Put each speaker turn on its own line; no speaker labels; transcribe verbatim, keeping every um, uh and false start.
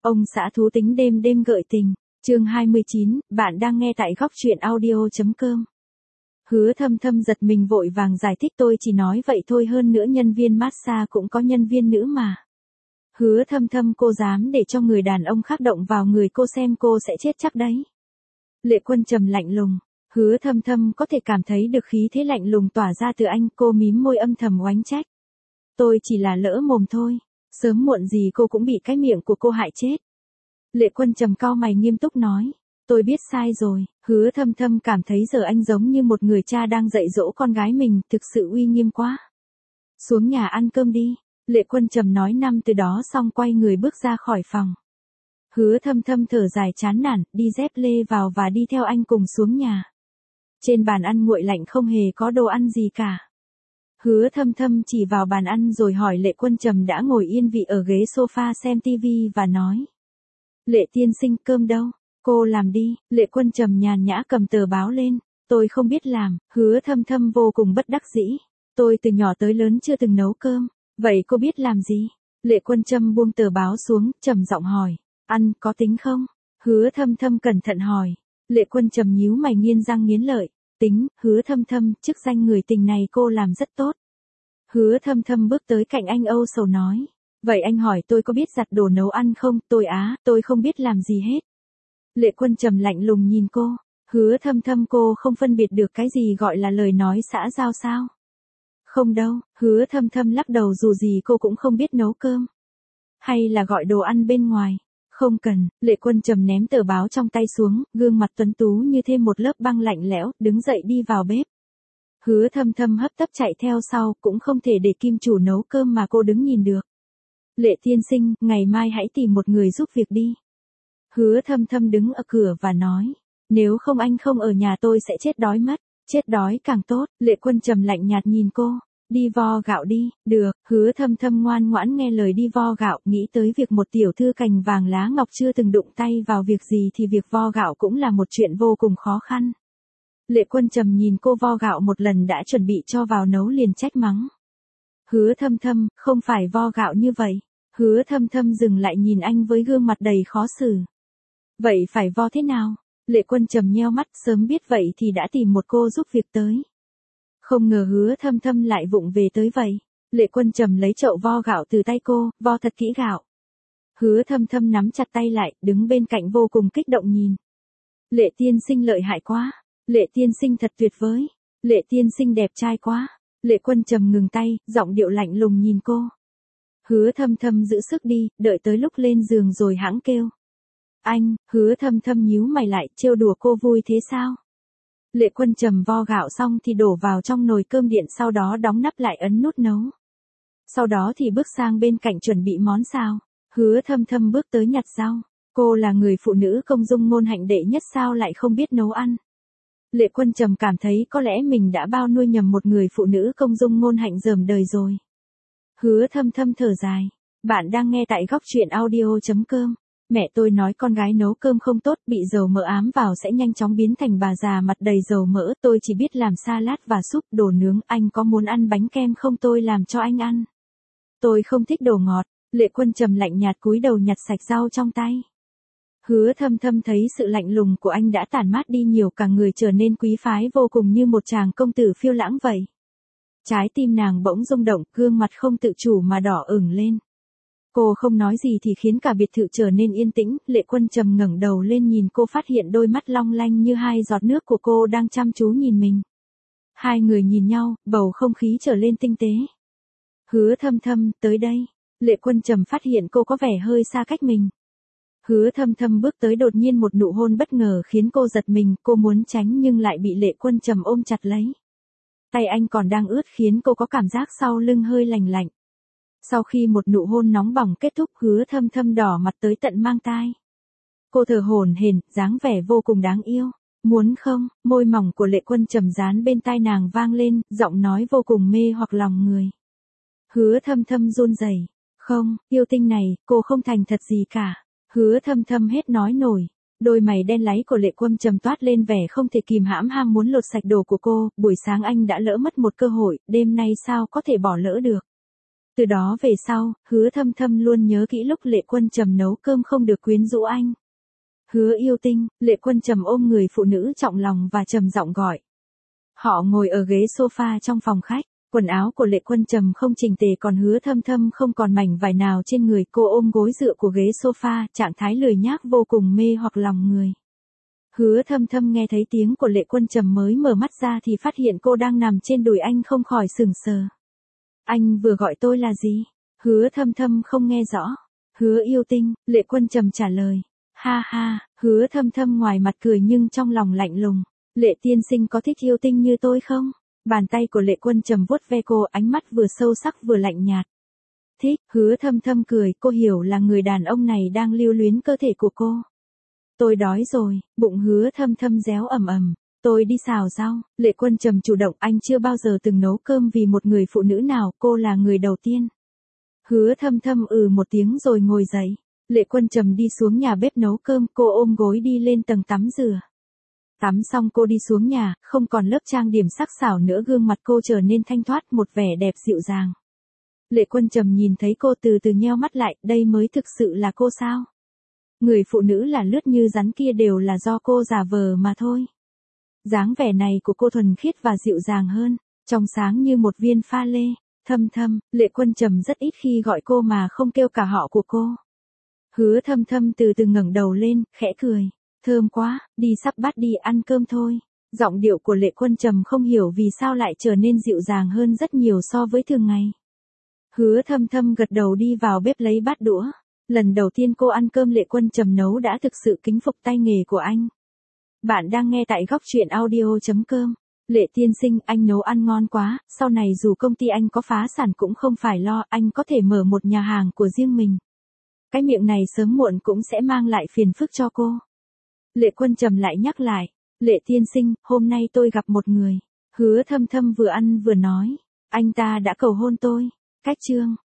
Ông xã thú tính đêm đêm gợi tình, chương hai mươi chín, bạn đang nghe tại góc truyện audio.com. Hứa Thâm Thâm giật mình vội vàng giải thích tôi chỉ nói vậy thôi, hơn nữa nhân viên massage cũng có nhân viên nữ mà. Hứa Thâm Thâm, cô dám để cho người đàn ông khác động vào người cô xem cô sẽ chết chắc đấy. Lệ Quân trầm lạnh lùng, Hứa Thâm Thâm có thể cảm thấy được khí thế lạnh lùng tỏa ra từ anh, cô mím môi âm thầm oánh trách. Tôi chỉ là lỡ mồm thôi, sớm muộn gì cô cũng bị cái miệng của cô hại chết. Lệ Quân trầm cau mày nghiêm túc nói, tôi biết sai rồi. Hứa Thâm Thâm cảm thấy giờ anh giống như một người cha đang dạy dỗ con gái mình, thực sự uy nghiêm quá. Xuống nhà ăn cơm đi, Lệ Quân trầm nói năm từ đó xong quay người bước ra khỏi phòng. Hứa Thâm Thâm thở dài chán nản, đi dép lê vào và đi theo anh cùng xuống nhà. Trên bàn ăn nguội lạnh không hề có đồ ăn gì cả. Hứa Thâm Thâm chỉ vào bàn ăn rồi hỏi Lệ Quân trầm đã ngồi yên vị ở ghế sofa xem tivi và nói. Lệ tiên sinh, cơm đâu? Cô làm đi. Lệ Quân trầm nhàn nhã cầm tờ báo lên. Tôi không biết làm. Hứa Thâm Thâm vô cùng bất đắc dĩ. Tôi từ nhỏ tới lớn chưa từng nấu cơm. Vậy cô biết làm gì? Lệ Quân trầm buông tờ báo xuống, trầm giọng hỏi. Ăn có tính không? Hứa Thâm Thâm cẩn thận hỏi. Lệ Quân trầm nhíu mày nghiến răng nghiến lợi. Tính. Hứa Thâm Thâm, chức danh người tình này cô làm rất tốt. Hứa Thâm Thâm bước tới cạnh anh âu sầu nói. Vậy anh hỏi tôi có biết giặt đồ nấu ăn không? Tôi á, tôi không biết làm gì hết. Lệ Quân trầm lạnh lùng nhìn cô. Hứa Thâm Thâm, cô không phân biệt được cái gì gọi là lời nói xã giao sao? Không đâu. Hứa Thâm Thâm lắc đầu, dù gì cô cũng không biết nấu cơm. Hay là gọi đồ ăn bên ngoài? Không cần. Lệ Quân trầm ném tờ báo trong tay xuống, gương mặt tuấn tú như thêm một lớp băng lạnh lẽo, đứng dậy đi vào bếp. Hứa Thâm Thâm hấp tấp chạy theo sau, cũng không thể để kim chủ nấu cơm mà cô đứng nhìn được. Lệ tiên sinh, ngày mai hãy tìm một người giúp việc đi. Hứa Thâm Thâm đứng ở cửa và nói. Nếu không anh không ở nhà tôi sẽ chết đói mất. Chết đói càng tốt. Lệ Quân trầm lạnh nhạt nhìn cô. Đi vo gạo đi. Được. Hứa Thâm Thâm ngoan ngoãn nghe lời đi vo gạo, nghĩ tới việc một tiểu thư cành vàng lá ngọc chưa từng đụng tay vào việc gì thì việc vo gạo cũng là một chuyện vô cùng khó khăn. Lệ Quân trầm nhìn cô vo gạo một lần đã chuẩn bị cho vào nấu liền trách mắng. Hứa Thâm Thâm, không phải vo gạo như vậy. Hứa Thâm Thâm dừng lại nhìn anh với gương mặt đầy khó xử. Vậy phải vo thế nào? Lệ Quân trầm nheo mắt, sớm biết vậy thì đã tìm một cô giúp việc tới. Không ngờ Hứa Thâm Thâm lại vụng về tới vậy. Lệ Quân trầm lấy chậu vo gạo từ tay cô, vo thật kỹ gạo. Hứa Thâm Thâm nắm chặt tay lại, đứng bên cạnh vô cùng kích động nhìn. Lệ tiên sinh lợi hại quá. Lệ tiên sinh thật tuyệt vời. Lệ tiên sinh đẹp trai quá. Lệ Quân trầm ngừng tay, giọng điệu lạnh lùng nhìn cô. Hứa Thâm Thâm giữ sức đi, đợi tới lúc lên giường rồi hãng kêu. Anh. Hứa Thâm Thâm nhíu mày lại, trêu đùa cô vui thế sao? Lệ Quân trầm vo gạo xong thì đổ vào trong nồi cơm điện, sau đó đóng nắp lại ấn nút nấu. Sau đó thì bước sang bên cạnh chuẩn bị món xào. Hứa Thâm Thâm bước tới nhặt rau. Cô là người phụ nữ công dung ngôn hạnh đệ nhất sao lại không biết nấu ăn? Lệ Quân trầm cảm thấy có lẽ mình đã bao nuôi nhầm một người phụ nữ công dung ngôn hạnh dởm đời rồi. Hứa Thâm Thâm thở dài. Bạn đang nghe tại góc truyện audio.com. Mẹ tôi nói con gái nấu cơm không tốt, bị dầu mỡ ám vào sẽ nhanh chóng biến thành bà già mặt đầy dầu mỡ. Tôi chỉ biết làm salad và súp, đồ nướng. Anh có muốn ăn bánh kem không, tôi làm cho anh ăn. Tôi không thích đồ ngọt. Lệ Quân trầm lạnh nhạt cúi đầu nhặt sạch rau trong tay. Hứa Thâm Thâm thấy sự lạnh lùng của anh đã tản mát đi nhiều, cả người trở nên quý phái vô cùng như một chàng công tử phiêu lãng vậy. Trái tim nàng bỗng rung động, gương mặt không tự chủ mà đỏ ửng lên. Cô không nói gì thì khiến cả biệt thự trở nên yên tĩnh. Lệ Quân trầm ngẩng đầu lên nhìn cô, phát hiện đôi mắt long lanh như hai giọt nước của cô đang chăm chú nhìn mình. Hai người nhìn nhau, bầu không khí trở lên tinh tế. Hứa Thâm Thâm, tới đây. Lệ Quân trầm phát hiện cô có vẻ hơi xa cách mình. Hứa Thâm Thâm bước tới, đột nhiên một nụ hôn bất ngờ khiến cô giật mình, cô muốn tránh nhưng lại bị Lệ Quân trầm ôm chặt lấy. Tay anh còn đang ướt khiến cô có cảm giác sau lưng hơi lành lạnh. Sau khi một nụ hôn nóng bỏng kết thúc, Hứa Thâm Thâm đỏ mặt tới tận mang tai. Cô thở hổn hển, dáng vẻ vô cùng đáng yêu. Muốn không? Môi mỏng của Lệ Quân trầm dán bên tai nàng vang lên, giọng nói vô cùng mê hoặc lòng người. Hứa Thâm Thâm run rẩy. Không, yêu tinh này, cô không thành thật gì cả. Hứa Thâm Thâm hết nói nổi. Đôi mày đen láy của Lệ Quân trầm toát lên vẻ không thể kìm hãm, ham muốn lột sạch đồ của cô. Buổi sáng anh đã lỡ mất một cơ hội, đêm nay sao có thể bỏ lỡ được. Từ đó về sau, Hứa Thâm Thâm luôn nhớ kỹ lúc Lệ Quân Trầm nấu cơm không được quyến rũ anh. Hứa yêu tinh, Lệ Quân Trầm ôm người phụ nữ trọng lòng và trầm giọng gọi. Họ ngồi ở ghế sofa trong phòng khách, quần áo của Lệ Quân Trầm không chỉnh tề còn Hứa Thâm Thâm không còn mảnh vải nào trên người, cô ôm gối dựa của ghế sofa, trạng thái lười nhác vô cùng mê hoặc lòng người. Hứa Thâm Thâm nghe thấy tiếng của Lệ Quân Trầm mới mở mắt ra thì phát hiện cô đang nằm trên đùi anh không khỏi sững sờ. Anh vừa gọi tôi là gì? Hứa Thâm Thâm không nghe rõ. Hứa yêu tinh, Lệ Quân Trầm trả lời. Ha ha, Hứa Thâm Thâm ngoài mặt cười nhưng trong lòng lạnh lùng. Lệ tiên sinh có thích yêu tinh như tôi không? Bàn tay của Lệ Quân Trầm vuốt ve cô, ánh mắt vừa sâu sắc vừa lạnh nhạt. Thích, Hứa Thâm Thâm cười, cô hiểu là người đàn ông này đang lưu luyến cơ thể của cô. Tôi đói rồi, bụng Hứa Thâm Thâm réo ầm ầm. Tôi đi xào rau, Lệ Quân Trầm chủ động, anh chưa bao giờ từng nấu cơm vì một người phụ nữ nào, cô là người đầu tiên. Hứa Thâm Thâm ừ một tiếng rồi ngồi dậy. Lệ Quân Trầm đi xuống nhà bếp nấu cơm, cô ôm gối đi lên tầng tắm rửa. Tắm xong cô đi xuống nhà, không còn lớp trang điểm sắc sảo nữa, gương mặt cô trở nên thanh thoát, một vẻ đẹp dịu dàng. Lệ Quân Trầm nhìn thấy cô từ từ nheo mắt lại, đây mới thực sự là cô sao? Người phụ nữ là lướt như rắn kia đều là do cô giả vờ mà thôi. Dáng vẻ này của cô thuần khiết và dịu dàng hơn, trong sáng như một viên pha lê. Thâm Thâm, Lệ Quân Trầm rất ít khi gọi cô mà không kêu cả họ của cô. Hứa Thâm Thâm từ từ ngẩng đầu lên, khẽ cười. Thơm quá, đi sắp bắt đi ăn cơm thôi. Giọng điệu của Lệ Quân Trầm không hiểu vì sao lại trở nên dịu dàng hơn rất nhiều so với thường ngày. Hứa Thâm Thâm gật đầu đi vào bếp lấy bát đũa. Lần đầu tiên cô ăn cơm Lệ Quân Trầm nấu đã thực sự kính phục tay nghề của anh. Bạn đang nghe tại góc truyện audio chấm com. Lệ tiên sinh, anh nấu ăn ngon quá, sau này dù công ty anh có phá sản cũng không phải lo, anh có thể mở một nhà hàng của riêng mình. Cái miệng này sớm muộn cũng sẽ mang lại phiền phức cho cô. Lệ Quân Trầm lại nhắc lại. Lệ tiên sinh, hôm nay tôi gặp một người. Hứa Thâm Thâm vừa ăn vừa nói. Anh ta đã cầu hôn tôi. Cách chương.